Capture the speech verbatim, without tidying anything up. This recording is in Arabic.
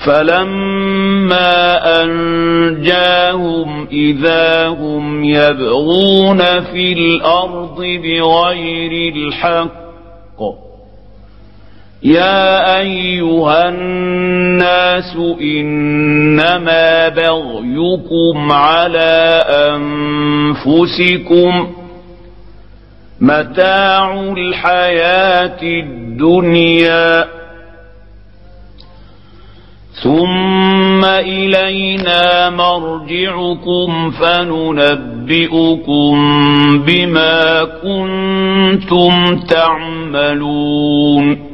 فلما أنجاهم إذا هم يبغون في الأرض بغير الحق يا أيها الناس إنما بغيكم على أنفسكم متاع الحياة الدنيا ثم إلينا مرجعكم فننبئكم بما كنتم تعملون